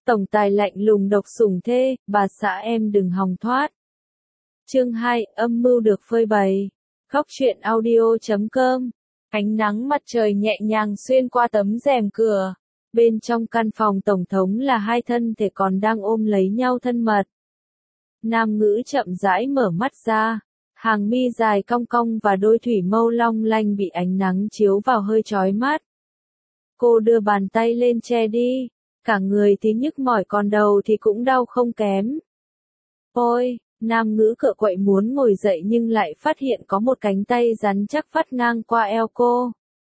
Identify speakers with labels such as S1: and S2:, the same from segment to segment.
S1: Tổng tài lạnh lùng độc sủng thê, bà xã em đừng hòng thoát. Chương 2, âm mưu được phơi bày. Góc truyện audio.com. Ánh nắng mặt trời nhẹ nhàng xuyên qua tấm rèm cửa. Bên trong căn phòng tổng thống là hai thân thể còn đang ôm lấy nhau thân mật. Nam Ngữ chậm rãi mở mắt ra. Hàng mi dài cong cong và đôi thủy mâu long lanh bị ánh nắng chiếu vào hơi chói mắt. Cô đưa bàn tay lên che đi. Cả người thì nhức mỏi còn đầu thì cũng đau không kém. Ôi, Nam Ngữ cựa quậy muốn ngồi dậy nhưng lại phát hiện có một cánh tay rắn chắc vắt ngang qua eo cô.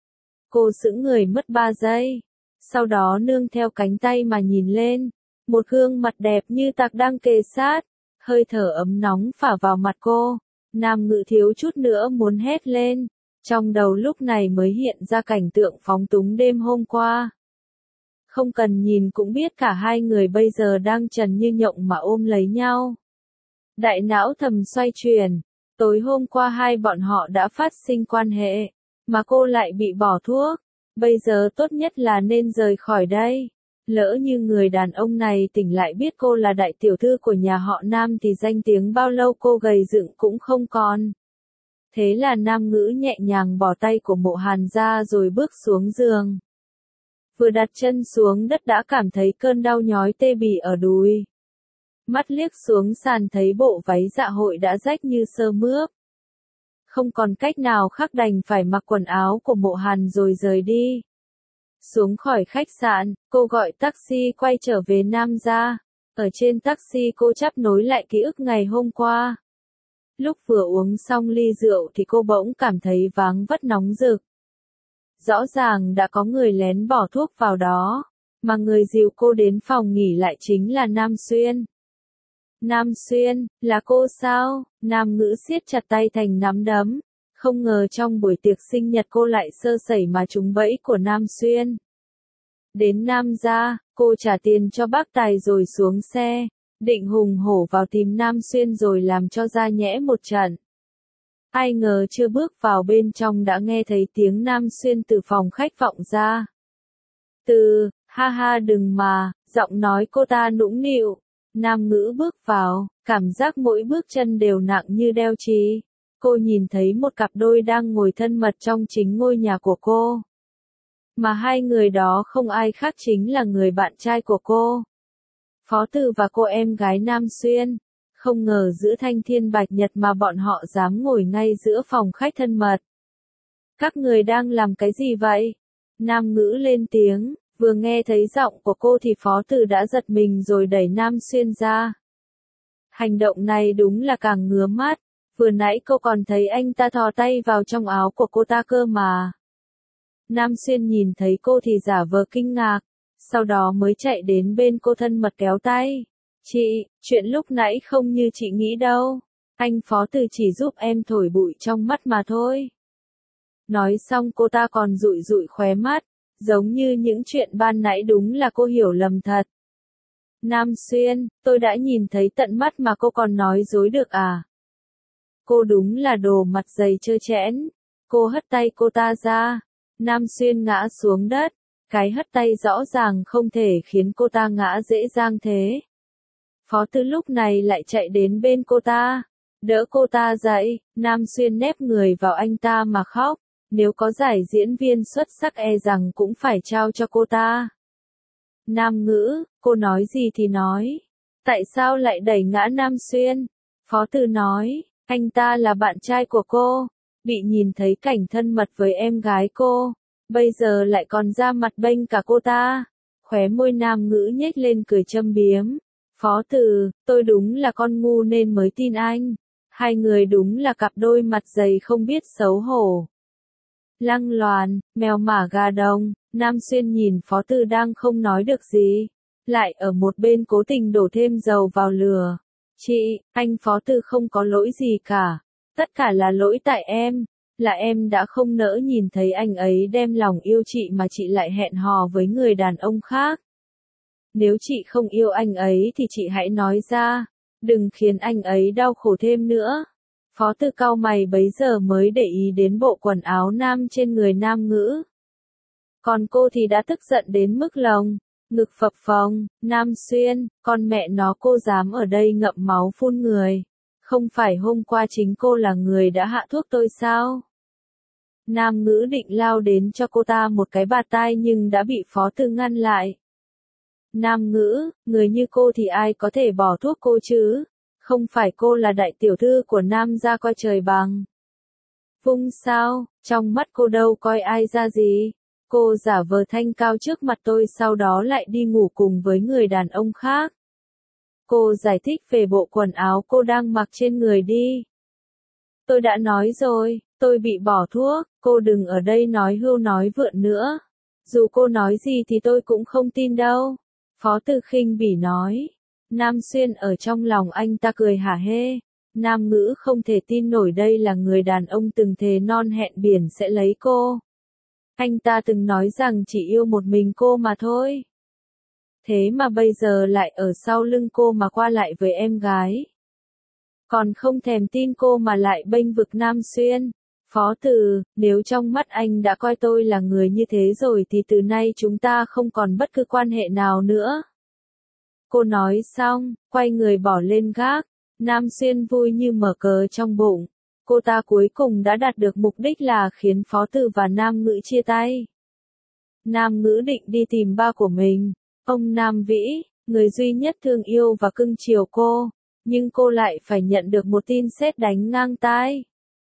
S1: Cô sững người mất 3 giây. Sau đó nương theo cánh tay mà nhìn lên. Một gương mặt đẹp như tạc đang kề sát. Hơi thở ấm nóng phả vào mặt cô. Nam Ngữ thiếu chút nữa muốn hét lên. Trong đầu lúc này mới hiện ra cảnh tượng phóng túng đêm hôm qua. Không cần nhìn cũng biết cả hai người bây giờ đang trần như nhộng mà ôm lấy nhau. Đại não thầm xoay chuyển. Tối hôm qua hai bọn họ đã phát sinh quan hệ. Mà cô lại bị bỏ thuốc. Bây giờ tốt nhất là nên rời khỏi đây. Lỡ như người đàn ông này tỉnh lại biết cô là đại tiểu thư của nhà họ Nam thì danh tiếng bao lâu cô gầy dựng cũng không còn. Thế là Nam Ngữ nhẹ nhàng bỏ tay của Mộ Hàn ra rồi bước xuống giường. Vừa đặt chân xuống đất đã cảm thấy cơn đau nhói tê bì ở đùi. Mắt liếc xuống sàn thấy bộ váy dạ hội đã rách như sơ mướp. Không còn cách nào khác đành phải mặc quần áo của Mộ Hàn rồi rời đi. Xuống khỏi khách sạn, cô gọi taxi quay trở về Nam gia. Ở trên taxi cô chắp nối lại ký ức ngày hôm qua. Lúc vừa uống xong ly rượu thì cô bỗng cảm thấy váng vất nóng rực. Rõ ràng đã có người lén bỏ thuốc vào đó, mà người dìu cô đến phòng nghỉ lại chính là Nam Xuyên. Nam Xuyên, là cô sao? Nam Ngữ siết chặt tay thành nắm đấm. Không ngờ trong buổi tiệc sinh nhật cô lại sơ sẩy mà trúng bẫy của Nam Xuyên. Đến Nam gia, cô trả tiền cho bác tài rồi xuống xe, định hùng hổ vào tìm Nam Xuyên rồi làm cho ra nhẽ một trận. Ai ngờ chưa bước vào bên trong đã nghe thấy tiếng Nam Xuyên từ phòng khách vọng ra. Ha ha đừng mà, giọng nói cô ta nũng nịu. Nam Ngữ bước vào, cảm giác mỗi bước chân đều nặng như đeo chì. Cô nhìn thấy một cặp đôi đang ngồi thân mật trong chính ngôi nhà của cô. Mà hai người đó không ai khác chính là người bạn trai của cô. Phó Từ và cô em gái Nam Xuyên. Không ngờ giữa thanh thiên bạch nhật mà bọn họ dám ngồi ngay giữa phòng khách thân mật. Các người đang làm cái gì vậy? Nam Ngữ lên tiếng, vừa nghe thấy giọng của cô thì Phó Từ đã giật mình rồi đẩy Nam Xuyên ra. Hành động này đúng là càng ngứa mắt, vừa nãy cô còn thấy anh ta thò tay vào trong áo của cô ta cơ mà. Nam Xuyên nhìn thấy cô thì giả vờ kinh ngạc, sau đó mới chạy đến bên cô thân mật kéo tay. Chị, chuyện lúc nãy không như chị nghĩ đâu. Anh Phó Từ chỉ giúp em thổi bụi trong mắt mà thôi. Nói xong cô ta còn dụi dụi khóe mắt, giống như những chuyện ban nãy đúng là cô hiểu lầm thật. Nam Xuyên, tôi đã nhìn thấy tận mắt mà cô còn nói dối được à? Cô đúng là đồ mặt dày trơ trẽn. Cô hất tay cô ta ra. Nam Xuyên ngã xuống đất. Cái hất tay rõ ràng không thể khiến cô ta ngã dễ dàng thế. Phó Từ lúc này lại chạy đến bên cô ta, đỡ cô ta dậy. Nam Xuyên nép người vào anh ta mà khóc. Nếu có giải diễn viên xuất sắc e rằng cũng phải trao cho cô ta. Nam Ngữ, cô nói gì thì nói. Tại sao lại đẩy ngã Nam Xuyên? Phó Từ nói, anh ta là bạn trai của cô, bị nhìn thấy cảnh thân mật với em gái cô, bây giờ lại còn ra mặt bênh cả cô ta. Khóe môi Nam Ngữ nhếch lên cười châm biếm. Phó Từ, tôi đúng là con ngu nên mới tin anh. Hai người đúng là cặp đôi mặt dày không biết xấu hổ. Lăng loàn, mèo mả gà đồng. Nam Xuyên nhìn Phó Từ đang không nói được gì, lại ở một bên cố tình đổ thêm dầu vào lửa. Chị, anh Phó Từ không có lỗi gì cả. Tất cả là lỗi tại em. Là em đã không nỡ nhìn thấy anh ấy đem lòng yêu chị mà chị lại hẹn hò với người đàn ông khác. Nếu chị không yêu anh ấy thì chị hãy nói ra. Đừng khiến anh ấy đau khổ thêm nữa. Phó Từ cau mày bấy giờ mới để ý đến bộ quần áo nam trên người Nam Ngữ. Còn cô thì đã tức giận đến mức lồng Ngực phập phồng, Nam Xuyên, con mẹ nó cô dám ở đây ngậm máu phun người. Không phải hôm qua chính cô là người đã hạ thuốc tôi sao? Nam Ngữ định lao đến cho cô ta một cái bạt tai nhưng đã bị Phó Tư ngăn lại. Nam Ngữ, người như cô thì ai có thể bỏ thuốc cô chứ? Không phải cô là đại tiểu thư của Nam gia coi trời bằng vung sao, trong mắt cô đâu coi ai ra gì. Cô giả vờ thanh cao trước mặt tôi sau đó lại đi ngủ cùng với người đàn ông khác. Cô giải thích về bộ quần áo cô đang mặc trên người đi. Tôi đã nói rồi, tôi bị bỏ thuốc, cô đừng ở đây nói hưu nói vượn nữa. Dù cô nói gì thì tôi cũng không tin đâu. Phó Tư khinh bỉ nói. Nam Xuyên ở trong lòng anh ta cười hả hê. Nam Ngữ không thể tin nổi đây là người đàn ông từng thề non hẹn biển sẽ lấy cô. Anh ta từng nói rằng chỉ yêu một mình cô mà thôi. Thế mà bây giờ lại ở sau lưng cô mà qua lại với em gái. Còn không thèm tin cô mà lại bênh vực Nam Xuyên. Phó Từ, nếu trong mắt anh đã coi tôi là người như thế rồi thì từ nay chúng ta không còn bất cứ quan hệ nào nữa. Cô nói xong, quay người bỏ lên gác. Nam Xuyên vui như mở cờ trong bụng. Cô ta cuối cùng đã đạt được mục đích là khiến Phó Từ và Nam Ngữ chia tay. Nam Ngữ định đi tìm ba của mình, ông Nam Vĩ, người duy nhất thương yêu và cưng chiều cô, nhưng cô lại phải nhận được một tin sét đánh ngang tai.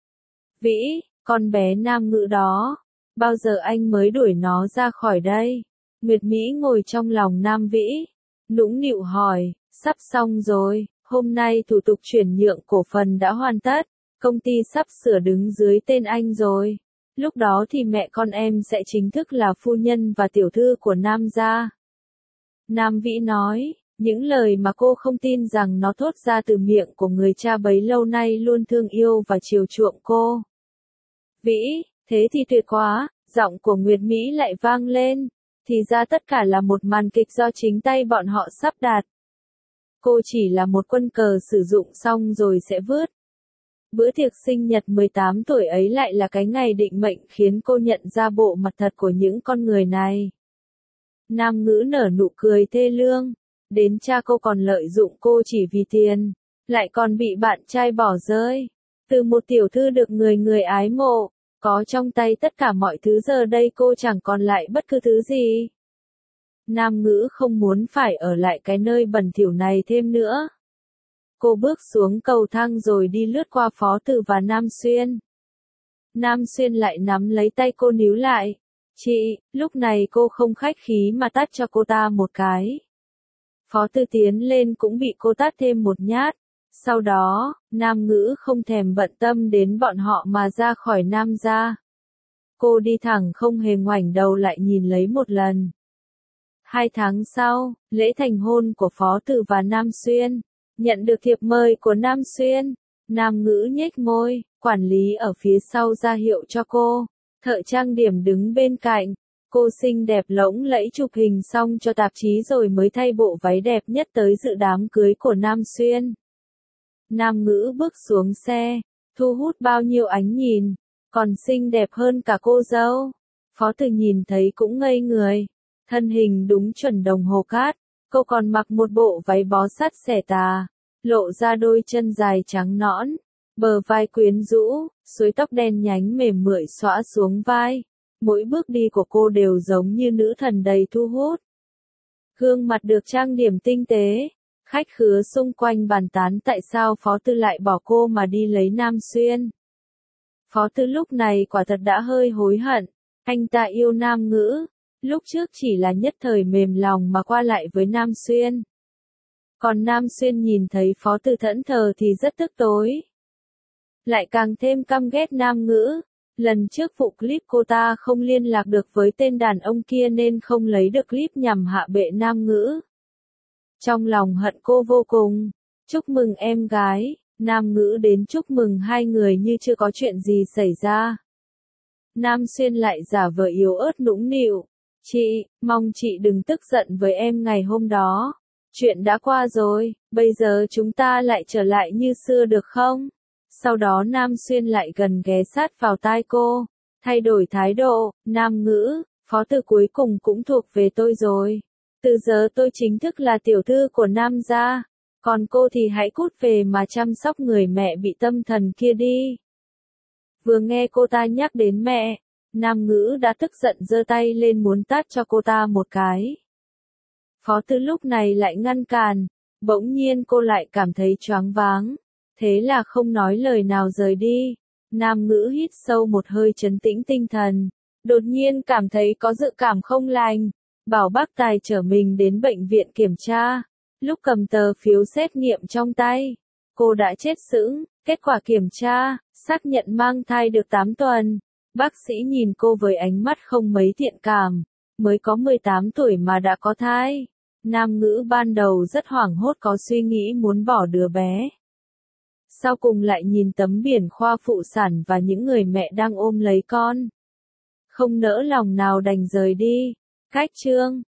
S1: Vĩ, con bé Nam Ngữ đó, bao giờ anh mới đuổi nó ra khỏi đây? Nguyệt Mỹ ngồi trong lòng Nam Vĩ, nũng nịu hỏi, sắp xong rồi, hôm nay thủ tục chuyển nhượng cổ phần đã hoàn tất, công ty sắp sửa đứng dưới tên anh rồi. Lúc đó thì mẹ con em sẽ chính thức là phu nhân và tiểu thư của Nam gia. Nam Vĩ nói, những lời mà cô không tin rằng nó thốt ra từ miệng của người cha bấy lâu nay luôn thương yêu và chiều chuộng cô. Vĩ, thế thì tuyệt quá, giọng của Nguyệt Mỹ lại vang lên, thì ra tất cả là một màn kịch do chính tay bọn họ sắp đặt. Cô chỉ là một quân cờ sử dụng xong rồi sẽ vứt. Bữa tiệc sinh nhật 18 tuổi ấy lại là cái ngày định mệnh khiến cô nhận ra bộ mặt thật của những con người này. Nam Ngữ nở nụ cười thê lương, đến cha cô còn lợi dụng cô chỉ vì tiền, lại còn bị bạn trai bỏ rơi. Từ một tiểu thư được người người ái mộ, có trong tay tất cả mọi thứ giờ đây cô chẳng còn lại bất cứ thứ gì. Nam Ngữ không muốn phải ở lại cái nơi bẩn thỉu này thêm nữa. Cô bước xuống cầu thang rồi đi lướt qua Phó Từ và Nam Xuyên. Nam Xuyên lại nắm lấy tay cô níu lại. Chị, lúc này cô không khách khí mà tát cho cô ta một cái. Phó Từ tiến lên cũng bị cô tát thêm một nhát. Sau đó, Nam Ngữ không thèm bận tâm đến bọn họ mà ra khỏi Nam gia. Cô đi thẳng không hề ngoảnh đầu lại nhìn lấy một lần. 2 tháng sau, lễ thành hôn của Phó Từ và Nam Xuyên. Nhận được thiệp mời của Nam Xuyên, Nam Ngữ nhếch môi, quản lý ở phía sau ra hiệu cho cô. Thợ trang điểm đứng bên cạnh, cô xinh đẹp lỗng lẫy chụp hình xong cho tạp chí rồi mới thay bộ váy đẹp nhất tới dự đám cưới của Nam Xuyên. Nam Ngữ bước xuống xe, thu hút bao nhiêu ánh nhìn, còn xinh đẹp hơn cả cô dâu. Phó Từ nhìn thấy cũng ngây người, thân hình đúng chuẩn đồng hồ cát, cô còn mặc một bộ váy bó sát xẻ tà, lộ ra đôi chân dài trắng nõn, bờ vai quyến rũ, suối tóc đen nhánh mềm mượt xõa xuống vai. Mỗi bước đi của cô đều giống như nữ thần đầy thu hút. Gương mặt được trang điểm tinh tế, khách khứa xung quanh bàn tán tại sao Phó Tư lại bỏ cô mà đi lấy Nam Xuyên. Phó Tư lúc này quả thật đã hơi hối hận, anh ta yêu Nam Ngữ, lúc trước chỉ là nhất thời mềm lòng mà qua lại với Nam Xuyên. Còn Nam Xuyên nhìn thấy Phó Tư thẫn thờ thì rất tức tối. Lại càng thêm căm ghét Nam Ngữ. Lần trước vụ clip cô ta không liên lạc được với tên đàn ông kia nên không lấy được clip nhằm hạ bệ Nam Ngữ. Trong lòng hận cô vô cùng. Chúc mừng em gái, Nam Ngữ đến chúc mừng hai người như chưa có chuyện gì xảy ra. Nam Xuyên lại giả vờ yếu ớt nũng nịu. Chị, mong chị đừng tức giận với em ngày hôm đó. Chuyện đã qua rồi, bây giờ chúng ta lại trở lại như xưa được không? Sau đó Nam Xuyên lại gần ghé sát vào tai cô, thay đổi thái độ. Nam Ngữ, Phó Tư cuối cùng cũng thuộc về tôi rồi. Từ giờ tôi chính thức là tiểu thư của Nam gia, còn cô thì hãy cút về mà chăm sóc người mẹ bị tâm thần kia đi. Vừa nghe cô ta nhắc đến mẹ, Nam Ngữ đã tức giận giơ tay lên muốn tát cho cô ta một cái. Phó Tư lúc này lại ngăn cản, bỗng nhiên cô lại cảm thấy choáng váng, thế là không nói lời nào rời đi. Nam Ngữ hít sâu một hơi trấn tĩnh tinh thần, đột nhiên cảm thấy có dự cảm không lành, bảo bác tài chở mình đến bệnh viện kiểm tra. Lúc cầm tờ phiếu xét nghiệm trong tay, cô đã chết sững, kết quả kiểm tra, xác nhận mang thai được 8 tuần. Bác sĩ nhìn cô với ánh mắt không mấy thiện cảm, mới có 18 tuổi mà đã có thai. Nam Ngữ ban đầu rất hoảng hốt có suy nghĩ muốn bỏ đứa bé. Sau cùng lại nhìn tấm biển khoa phụ sản và những người mẹ đang ôm lấy con. Không nỡ lòng nào đành rời đi. Cách chương